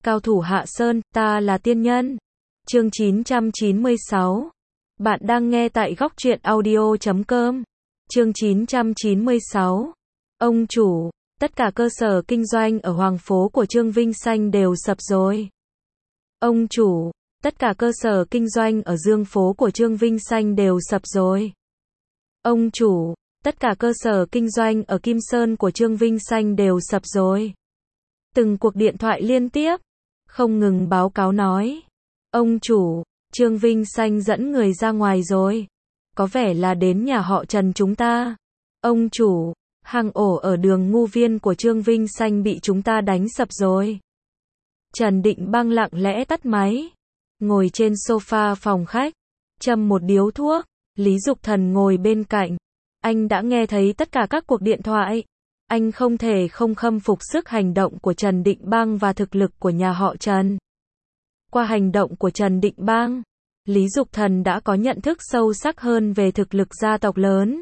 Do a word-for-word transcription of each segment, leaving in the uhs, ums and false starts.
Cao thủ Hạ Sơn, ta là tiên nhân. Chương chín trăm chín mươi sáu. Bạn đang nghe tại góc truyện audio chấm com. Chương chín trăm chín mươi sáu. Ông chủ, tất cả cơ sở kinh doanh ở Hoàng phố của Trương Vinh Sanh đều sập rồi. Ông chủ, tất cả cơ sở kinh doanh ở Dương phố của Trương Vinh Sanh đều sập rồi. Ông chủ, tất cả cơ sở kinh doanh ở Kim Sơn của Trương Vinh Sanh đều sập rồi. Từng cuộc điện thoại liên tiếp, không ngừng báo cáo nói. Ông chủ, Trương Vinh Sanh dẫn người ra ngoài rồi. Có vẻ là đến nhà họ Trần chúng ta. Ông chủ, hang ổ ở đường Ngu Viên của Trương Vinh Sanh bị chúng ta đánh sập rồi. Trần Định Bang lặng lẽ tắt máy, ngồi trên sofa phòng khách, châm một điếu thuốc. Lý Dục Thần ngồi bên cạnh. Anh đã nghe thấy tất cả các cuộc điện thoại. Anh không thể không khâm phục sức hành động của Trần Định Bang và thực lực của nhà họ Trần. Qua hành động của Trần Định Bang, Lý Dục Thần đã có nhận thức sâu sắc hơn về thực lực gia tộc lớn.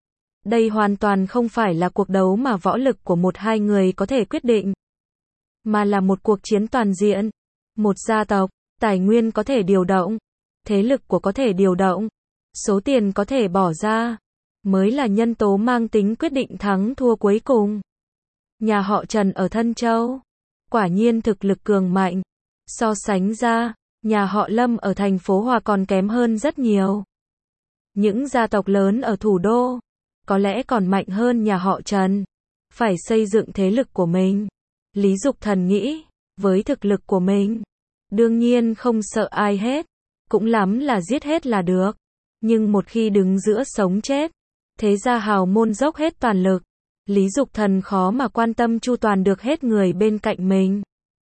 Đây hoàn toàn không phải là cuộc đấu mà võ lực của một hai người có thể quyết định, mà là một cuộc chiến toàn diện. Một gia tộc, tài nguyên có thể điều động, thế lực của có thể điều động, số tiền có thể bỏ ra, mới là nhân tố mang tính quyết định thắng thua cuối cùng. Nhà họ Trần ở Thân Châu, quả nhiên thực lực cường mạnh. So sánh ra, nhà họ Lâm ở thành phố Hòa còn kém hơn rất nhiều. Những gia tộc lớn ở thủ đô, có lẽ còn mạnh hơn nhà họ Trần. Phải xây dựng thế lực của mình. Lý Dục Thần nghĩ, với thực lực của mình, đương nhiên không sợ ai hết. Cũng lắm là giết hết là được. Nhưng một khi đứng giữa sống chết, thế gia hào môn dốc hết toàn lực, Lý Dục Thần khó mà quan tâm chu toàn được hết người bên cạnh mình.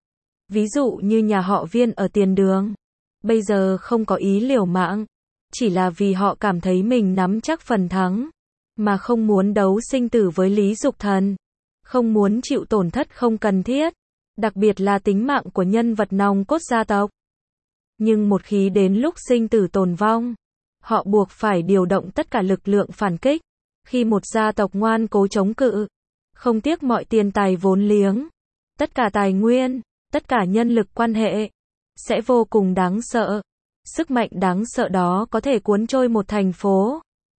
Ví dụ như nhà họ Viên ở Tiền Đường, bây giờ không có ý liều mạng, chỉ là vì họ cảm thấy mình nắm chắc phần thắng, mà không muốn đấu sinh tử với Lý Dục Thần, không muốn chịu tổn thất không cần thiết, đặc biệt là tính mạng của nhân vật nòng cốt gia tộc. Nhưng một khi đến lúc sinh tử tồn vong, họ buộc phải điều động tất cả lực lượng phản kích. Khi một gia tộc ngoan cố chống cự, không tiếc mọi tiền tài vốn liếng, tất cả tài nguyên, tất cả nhân lực quan hệ, sẽ vô cùng đáng sợ. Sức mạnh đáng sợ đó có thể cuốn trôi một thành phố.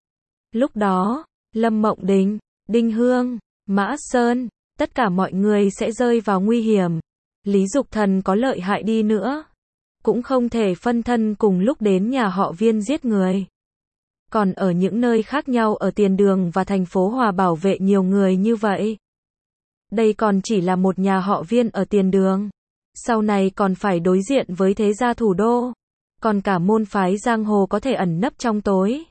Lúc đó, Lâm Mộng Đình, Đinh Hương, Mã Sơn, tất cả mọi người sẽ rơi vào nguy hiểm. Lý Dục Thần có lợi hại đi nữa, cũng không thể phân thân cùng lúc đến nhà họ Viên giết người. Còn ở những nơi khác nhau ở Tiền Đường và thành phố Hòa bảo vệ nhiều người như vậy. Đây còn chỉ là một nhà họ Viên ở Tiền Đường. Sau này còn phải đối diện với thế gia thủ đô. Còn cả môn phái giang hồ có thể ẩn nấp trong tối.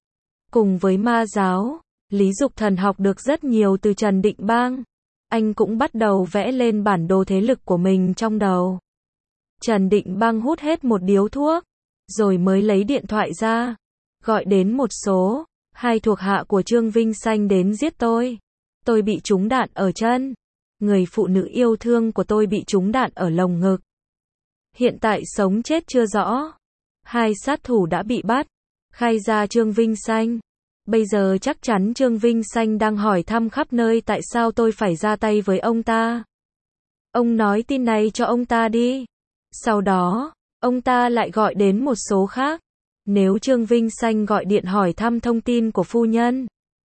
Cùng với ma giáo, Lý Dục Thần học được rất nhiều từ Trần Định Bang. Anh cũng bắt đầu vẽ lên bản đồ thế lực của mình trong đầu. Trần Định Bang hút hết một điếu thuốc, rồi mới lấy điện thoại ra, gọi đến một số, hai thuộc hạ của Trương Vinh Sanh đến giết tôi. Tôi bị trúng đạn ở chân. Người phụ nữ yêu thương của tôi bị trúng đạn ở lồng ngực. Hiện tại sống chết chưa rõ. Hai sát thủ đã bị bắt, khai ra Trương Vinh Sanh. Bây giờ chắc chắn Trương Vinh Sanh đang hỏi thăm khắp nơi tại sao tôi phải ra tay với ông ta. Ông nói tin này cho ông ta đi. Sau đó, ông ta lại gọi đến một số khác. Nếu Trương Vinh Sanh gọi điện hỏi thăm thông tin của phu nhân,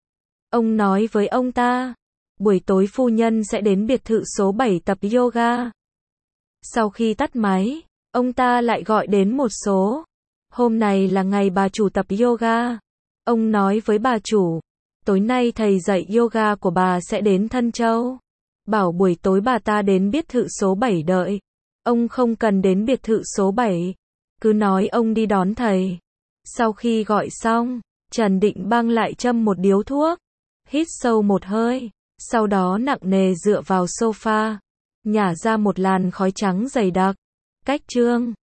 ông nói với ông ta, buổi tối phu nhân sẽ đến biệt thự số bảy tập yoga. Sau khi tắt máy, ông ta lại gọi đến một số. Hôm này là ngày bà chủ tập yoga. Ông nói với bà chủ, tối nay thầy dạy yoga của bà sẽ đến Thân Châu. Bảo buổi tối bà ta đến biệt thự số bảy đợi. Ông không cần đến biệt thự số bảy. Cứ nói ông đi đón thầy. Sau khi gọi xong, Trần Định Bang lại châm một điếu thuốc. Hít sâu một hơi. Sau đó nặng nề dựa vào sofa, nhả ra một làn khói trắng dày đặc. Cách Trương